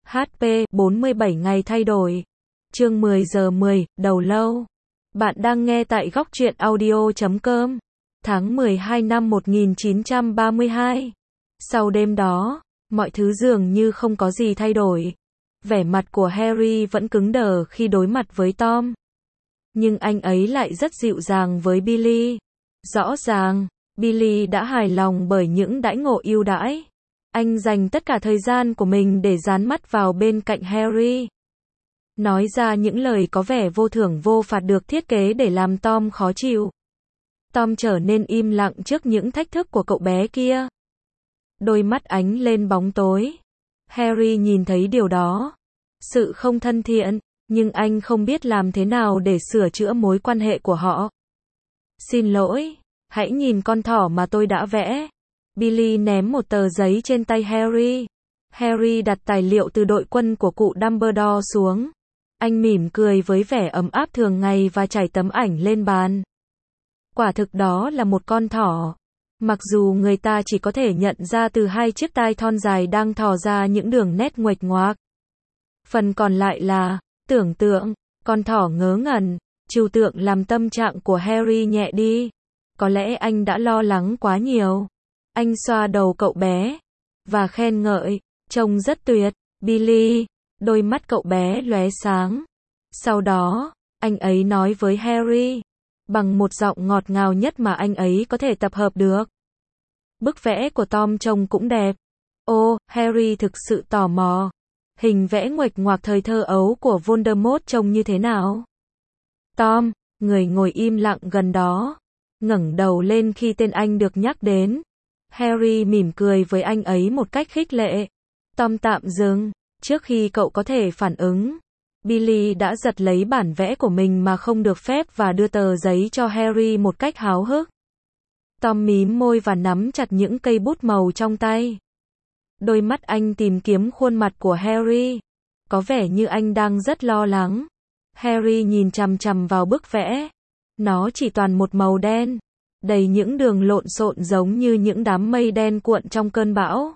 HP 47 ngày thay đổi. Chương 10 giờ 10, đầu lâu. Bạn đang nghe tại góc truyện audio.com. Tháng 12 năm 1932. Sau đêm đó, mọi thứ dường như không có gì thay đổi. Vẻ mặt của Harry vẫn cứng đờ khi đối mặt với Tom. Nhưng anh ấy lại rất dịu dàng với Billy. Rõ ràng, Billy đã hài lòng bởi những đãi ngộ ưu đãi. Anh dành tất cả thời gian của mình để dán mắt vào bên cạnh Harry. Nói ra những lời có vẻ vô thưởng vô phạt được thiết kế để làm Tom khó chịu. Tom trở nên im lặng trước những thách thức của cậu bé kia. Đôi mắt ánh lên bóng tối. Harry nhìn thấy điều đó. Sự không thân thiện, nhưng anh không biết làm thế nào để sửa chữa mối quan hệ của họ. Xin lỗi, hãy nhìn con thỏ mà tôi đã vẽ. Billy ném một tờ giấy trên tay Harry. Harry đặt tài liệu từ đội quân của cụ Dumbledore xuống. Anh mỉm cười với vẻ ấm áp thường ngày và trải tấm ảnh lên bàn. Quả thực đó là một con thỏ. Mặc dù người ta chỉ có thể nhận ra từ hai chiếc tai thon dài đang thò ra những đường nét nguệch ngoạc. Phần còn lại là tưởng tượng. Con thỏ ngớ ngẩn, trừu tượng làm tâm trạng của Harry nhẹ đi. Có lẽ anh đã lo lắng quá nhiều. Anh xoa đầu cậu bé và khen ngợi, trông rất tuyệt, Billy. Đôi mắt cậu bé lóe sáng. Sau đó, anh ấy nói với Harry bằng một giọng ngọt ngào nhất mà anh ấy có thể tập hợp được. Bức vẽ của Tom trông cũng đẹp. Ô, Harry thực sự tò mò. Hình vẽ nguệch ngoạc thời thơ ấu của Voldemort trông như thế nào? Tom, người ngồi im lặng gần đó, ngẩng đầu lên khi tên anh được nhắc đến. Harry mỉm cười với anh ấy một cách khích lệ. Tom tạm dừng. Trước khi cậu có thể phản ứng, Billy đã giật lấy bản vẽ của mình mà không được phép và đưa tờ giấy cho Harry một cách háo hức. Tom mím môi và nắm chặt những cây bút màu trong tay. Đôi mắt anh tìm kiếm khuôn mặt của Harry. Có vẻ như anh đang rất lo lắng. Harry nhìn chằm chằm vào bức vẽ. Nó chỉ toàn một màu đen, đầy những đường lộn xộn giống như những đám mây đen cuộn trong cơn bão.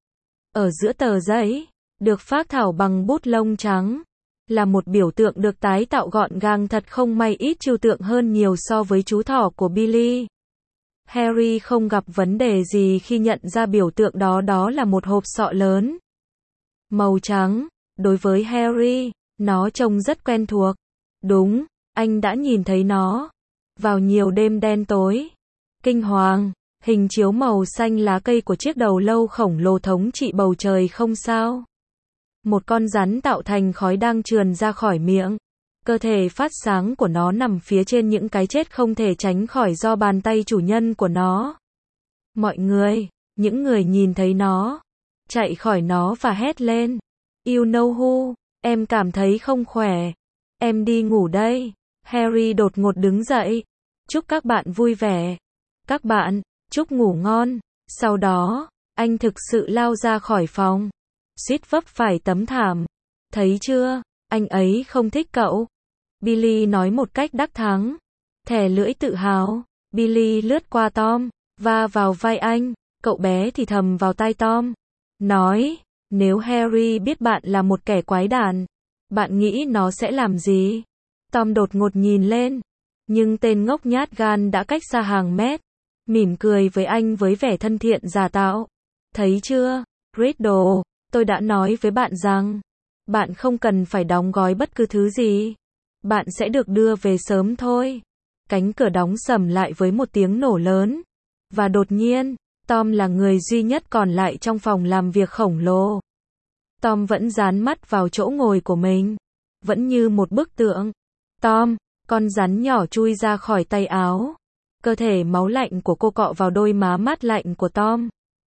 Ở giữa tờ giấy, được phác thảo bằng bút lông trắng, là một biểu tượng được tái tạo gọn gàng thật không may ít trừu tượng hơn nhiều so với chú thỏ của Billy. Harry không gặp vấn đề gì khi nhận ra biểu tượng đó là một hộp sọ lớn. Màu trắng, đối với Harry, nó trông rất quen thuộc. Đúng, anh đã nhìn thấy nó vào nhiều đêm đen tối. Kinh hoàng, hình chiếu màu xanh lá cây của chiếc đầu lâu khổng lồ thống trị bầu trời không sao. Một con rắn tạo thành khói đang trườn ra khỏi miệng. Cơ thể phát sáng của nó nằm phía trên những cái chết không thể tránh khỏi do bàn tay chủ nhân của nó. Mọi người, những người nhìn thấy nó, chạy khỏi nó và hét lên. You know who, em cảm thấy không khỏe. Em đi ngủ đây. Harry đột ngột đứng dậy. Chúc các bạn vui vẻ. Các bạn, chúc ngủ ngon. Sau đó, anh thực sự lao ra khỏi phòng. Suýt vấp phải tấm thảm. Thấy chưa, anh ấy không thích cậu. Billy nói một cách đắc thắng. Thè lưỡi tự hào. Billy lướt qua Tom, va vào vai anh. Cậu bé thì thầm vào tai Tom. Nói, nếu Harry biết bạn là một kẻ quái đản, bạn nghĩ nó sẽ làm gì? Tom đột ngột nhìn lên. Nhưng tên ngốc nhát gan đã cách xa hàng mét. Mỉm cười với anh với vẻ thân thiện giả tạo. Thấy chưa, Riddle, tôi đã nói với bạn rằng, bạn không cần phải đóng gói bất cứ thứ gì. Bạn sẽ được đưa về sớm thôi. Cánh cửa đóng sầm lại với một tiếng nổ lớn. Và đột nhiên, Tom là người duy nhất còn lại trong phòng làm việc khổng lồ. Tom vẫn dán mắt vào chỗ ngồi của mình. Vẫn như một bức tượng. Tom, con rắn nhỏ chui ra khỏi tay áo. Cơ thể máu lạnh của cô cọ vào đôi má mát lạnh của Tom.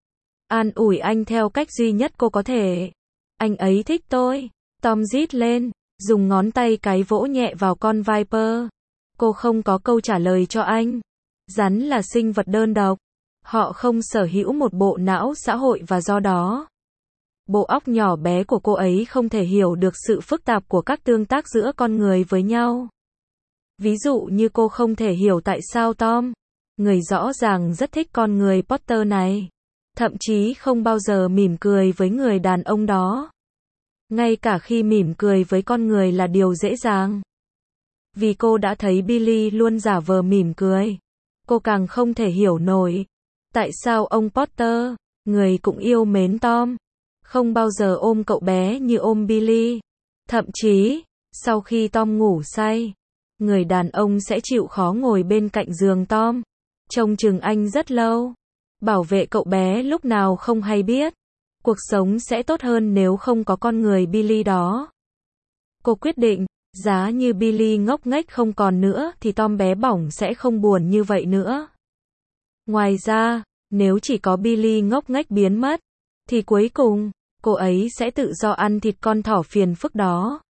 An ủi anh theo cách duy nhất cô có thể. Anh ấy thích tôi. Tom rít lên, dùng ngón tay cái vỗ nhẹ vào con Viper. Cô không có câu trả lời cho anh. Rắn là sinh vật đơn độc. Họ không sở hữu một bộ não xã hội và do đó, bộ óc nhỏ bé của cô ấy không thể hiểu được sự phức tạp của các tương tác giữa con người với nhau. Ví dụ như cô không thể hiểu tại sao Tom, người rõ ràng rất thích con người Potter này, thậm chí không bao giờ mỉm cười với người đàn ông đó. Ngay cả khi mỉm cười với con người là điều dễ dàng. Vì cô đã thấy Billy luôn giả vờ mỉm cười. Cô càng không thể hiểu nổi. Tại sao ông Potter, người cũng yêu mến Tom, không bao giờ ôm cậu bé như ôm Billy. Thậm chí, sau khi Tom ngủ say, người đàn ông sẽ chịu khó ngồi bên cạnh giường Tom, trông chừng anh rất lâu, bảo vệ cậu bé lúc nào không hay biết. Cuộc sống sẽ tốt hơn nếu không có con người Billy đó. Cô quyết định, giá như Billy ngốc nghếch không còn nữa thì Tom bé bỏng sẽ không buồn như vậy nữa. Ngoài ra, nếu chỉ có Billy ngốc nghếch biến mất, thì cuối cùng, cô ấy sẽ tự do ăn thịt con thỏ phiền phức đó.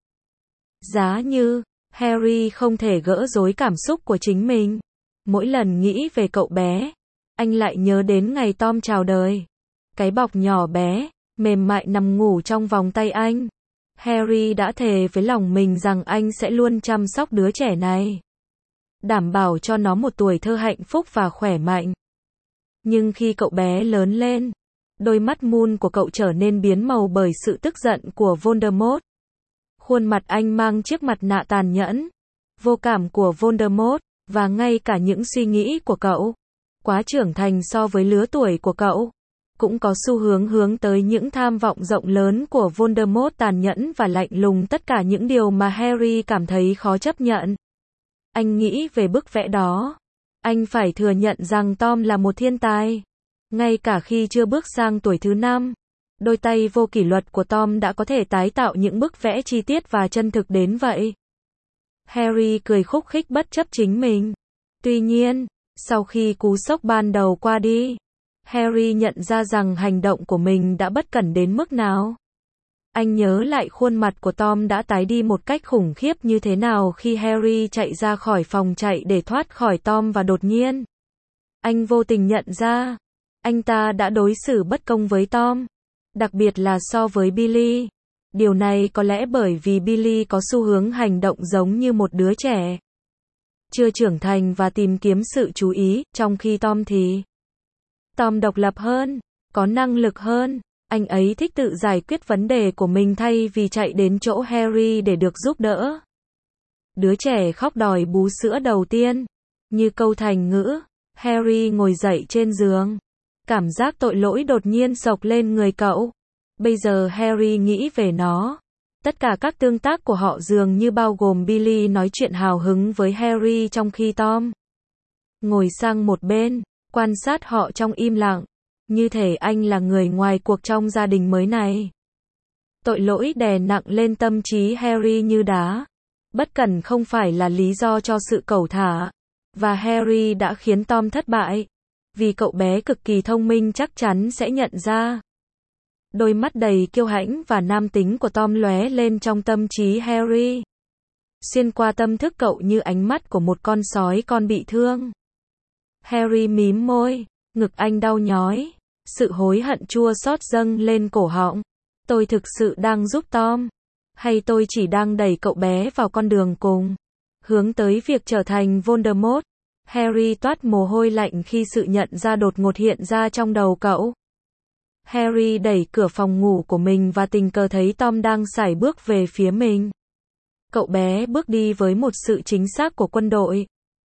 Giá như, Harry không thể gỡ rối cảm xúc của chính mình. Mỗi lần nghĩ về cậu bé, anh lại nhớ đến ngày Tom chào đời. Cái bọc nhỏ bé, mềm mại nằm ngủ trong vòng tay anh. Harry đã thề với lòng mình rằng anh sẽ luôn chăm sóc đứa trẻ này, đảm bảo cho nó một tuổi thơ hạnh phúc và khỏe mạnh. Nhưng khi cậu bé lớn lên, đôi mắt moon của cậu trở nên biến màu bởi sự tức giận của Voldemort. Khuôn mặt anh mang chiếc mặt nạ tàn nhẫn, vô cảm của Voldemort, và ngay cả những suy nghĩ của cậu, quá trưởng thành so với lứa tuổi của cậu, cũng có xu hướng hướng tới những tham vọng rộng lớn của Voldemort tàn nhẫn và lạnh lùng, tất cả những điều mà Harry cảm thấy khó chấp nhận. Anh nghĩ về bức vẽ đó. Anh phải thừa nhận rằng Tom là một thiên tài. Ngay cả khi chưa bước sang tuổi thứ 5, đôi tay vô kỷ luật của Tom đã có thể tái tạo những bức vẽ chi tiết và chân thực đến vậy. Harry cười khúc khích bất chấp chính mình. Tuy nhiên, sau khi cú sốc ban đầu qua đi, Harry nhận ra rằng hành động của mình đã bất cẩn đến mức nào. Anh nhớ lại khuôn mặt của Tom đã tái đi một cách khủng khiếp như thế nào khi Harry chạy ra khỏi phòng chạy để thoát khỏi Tom, và đột nhiên, anh vô tình nhận ra, anh ta đã đối xử bất công với Tom, đặc biệt là so với Billy. Điều này có lẽ bởi vì Billy có xu hướng hành động giống như một đứa trẻ, chưa trưởng thành và tìm kiếm sự chú ý, trong khi Tom độc lập hơn, có năng lực hơn. Anh ấy thích tự giải quyết vấn đề của mình thay vì chạy đến chỗ Harry để được giúp đỡ. Đứa trẻ khóc đòi bú sữa đầu tiên. Như câu thành ngữ, Harry ngồi dậy trên giường. Cảm giác tội lỗi đột nhiên xộc lên người cậu. Bây giờ Harry nghĩ về nó. Tất cả các tương tác của họ dường như bao gồm Billy nói chuyện hào hứng với Harry trong khi Tom ngồi sang một bên, quan sát họ trong im lặng. Như thể anh là người ngoài cuộc trong gia đình mới này. Tội lỗi đè nặng lên tâm trí Harry như đá. Bất cẩn không phải là lý do cho sự cẩu thả. Và Harry đã khiến Tom thất bại. Vì cậu bé cực kỳ thông minh chắc chắn sẽ nhận ra. Đôi mắt đầy kiêu hãnh và nam tính của Tom lóe lên trong tâm trí Harry. Xuyên qua tâm thức cậu như ánh mắt của một con sói con bị thương. Harry mím môi, ngực anh đau nhói. Sự hối hận chua xót dâng lên cổ họng. Tôi thực sự đang giúp Tom, hay tôi chỉ đang đẩy cậu bé vào con đường cùng, hướng tới việc trở thành Voldemort? Harry toát mồ hôi lạnh khi sự nhận ra đột ngột hiện ra trong đầu cậu. Harry đẩy cửa phòng ngủ của mình và tình cờ thấy Tom đang sải bước về phía mình. Cậu bé bước đi với một sự chính xác của quân đội.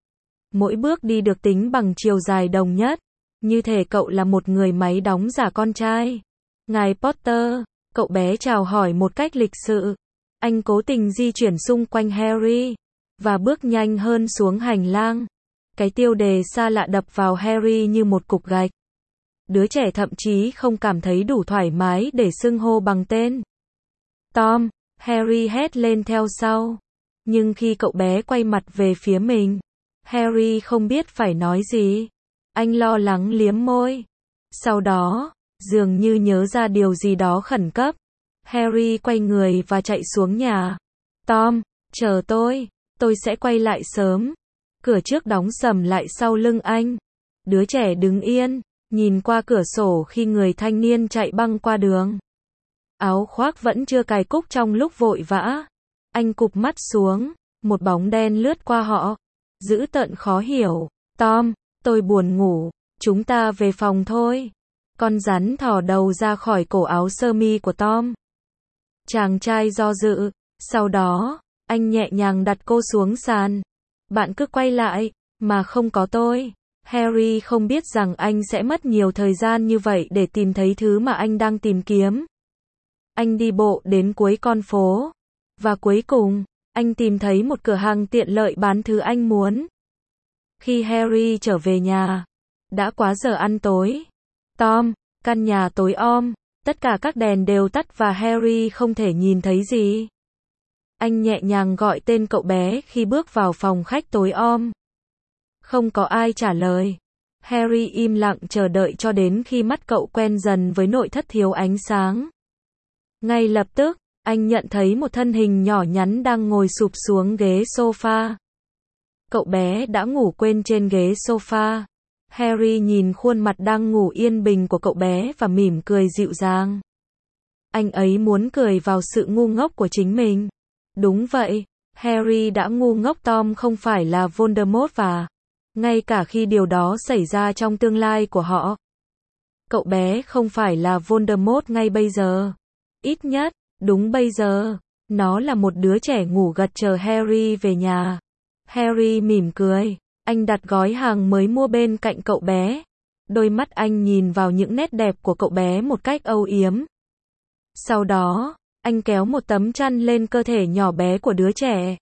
Mỗi bước đi được tính bằng chiều dài đồng nhất. Như thể cậu là một người máy đóng giả con trai. Ngài Potter, cậu bé chào hỏi một cách lịch sự. Anh cố tình di chuyển xung quanh Harry, và bước nhanh hơn xuống hành lang. Cái tiêu đề xa lạ đập vào Harry như một cục gạch. Đứa trẻ thậm chí không cảm thấy đủ thoải mái để xưng hô bằng tên. Tom, Harry hét lên theo sau. Nhưng khi cậu bé quay mặt về phía mình, Harry không biết phải nói gì. Anh lo lắng liếm môi. Sau đó, dường như nhớ ra điều gì đó khẩn cấp, Harry quay người và chạy xuống nhà. Tom, chờ tôi sẽ quay lại sớm. Cửa trước đóng sầm lại sau lưng anh. Đứa trẻ đứng yên, nhìn qua cửa sổ khi người thanh niên chạy băng qua đường. Áo khoác vẫn chưa cài cúc trong lúc vội vã. Anh cụp mắt xuống, một bóng đen lướt qua họ. Dữ tợn khó hiểu. Tom, tôi buồn ngủ, chúng ta về phòng thôi. Con rắn thò đầu ra khỏi cổ áo sơ mi của Tom. Chàng trai do dự, sau đó, anh nhẹ nhàng đặt cô xuống sàn. Bạn cứ quay lại, mà không có tôi. Harry không biết rằng anh sẽ mất nhiều thời gian như vậy để tìm thấy thứ mà anh đang tìm kiếm. Anh đi bộ đến cuối con phố. Và cuối cùng, anh tìm thấy một cửa hàng tiện lợi bán thứ anh muốn. Khi Harry trở về nhà, đã quá giờ ăn tối. Tom, căn nhà tối om, tất cả các đèn đều tắt và Harry không thể nhìn thấy gì. Anh nhẹ nhàng gọi tên cậu bé khi bước vào phòng khách tối om. Không có ai trả lời. Harry im lặng chờ đợi cho đến khi mắt cậu quen dần với nội thất thiếu ánh sáng. Ngay lập tức, anh nhận thấy một thân hình nhỏ nhắn đang ngồi sụp xuống ghế sofa. Cậu bé đã ngủ quên trên ghế sofa. Harry nhìn khuôn mặt đang ngủ yên bình của cậu bé và mỉm cười dịu dàng. Anh ấy muốn cười vào sự ngu ngốc của chính mình. Đúng vậy, Harry đã ngu ngốc. Tom không phải là Voldemort và ngay cả khi điều đó xảy ra trong tương lai của họ, cậu bé không phải là Voldemort ngay bây giờ. Ít nhất, đúng bây giờ, nó là một đứa trẻ ngủ gật chờ Harry về nhà. Harry mỉm cười, anh đặt gói hàng mới mua bên cạnh cậu bé. Đôi mắt anh nhìn vào những nét đẹp của cậu bé một cách âu yếm. Sau đó, anh kéo một tấm chăn lên cơ thể nhỏ bé của đứa trẻ.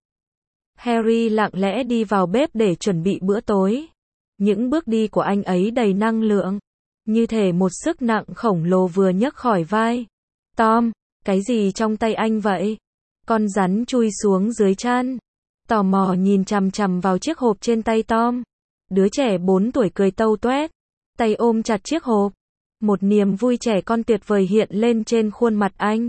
Harry lặng lẽ đi vào bếp để chuẩn bị bữa tối. Những bước đi của anh ấy đầy năng lượng, như thể một sức nặng khổng lồ vừa nhấc khỏi vai. Tom, cái gì trong tay anh vậy? Con rắn chui xuống dưới chăn. Tò mò nhìn chằm chằm vào chiếc hộp trên tay Tom. Đứa trẻ 4 tuổi cười tâu toét, tay ôm chặt chiếc hộp. Một niềm vui trẻ con tuyệt vời hiện lên trên khuôn mặt anh.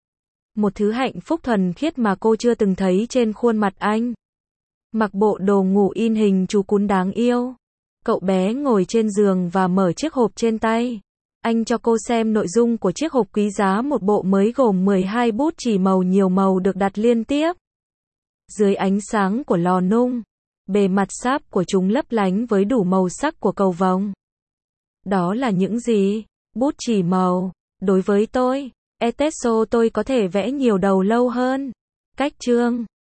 Một thứ hạnh phúc thuần khiết mà cô chưa từng thấy trên khuôn mặt anh. Mặc bộ đồ ngủ in hình chú cún đáng yêu. Cậu bé ngồi trên giường và mở chiếc hộp trên tay. Anh cho cô xem nội dung của chiếc hộp quý giá, một bộ mới gồm 12 bút chì màu nhiều màu được đặt liên tiếp. Dưới ánh sáng của lò nung, bề mặt sáp của chúng lấp lánh với đủ màu sắc của cầu vồng. Đó là những gì? Bút chì màu. Đối với tôi, Espresso tôi có thể vẽ nhiều đầu lâu hơn. Cách chương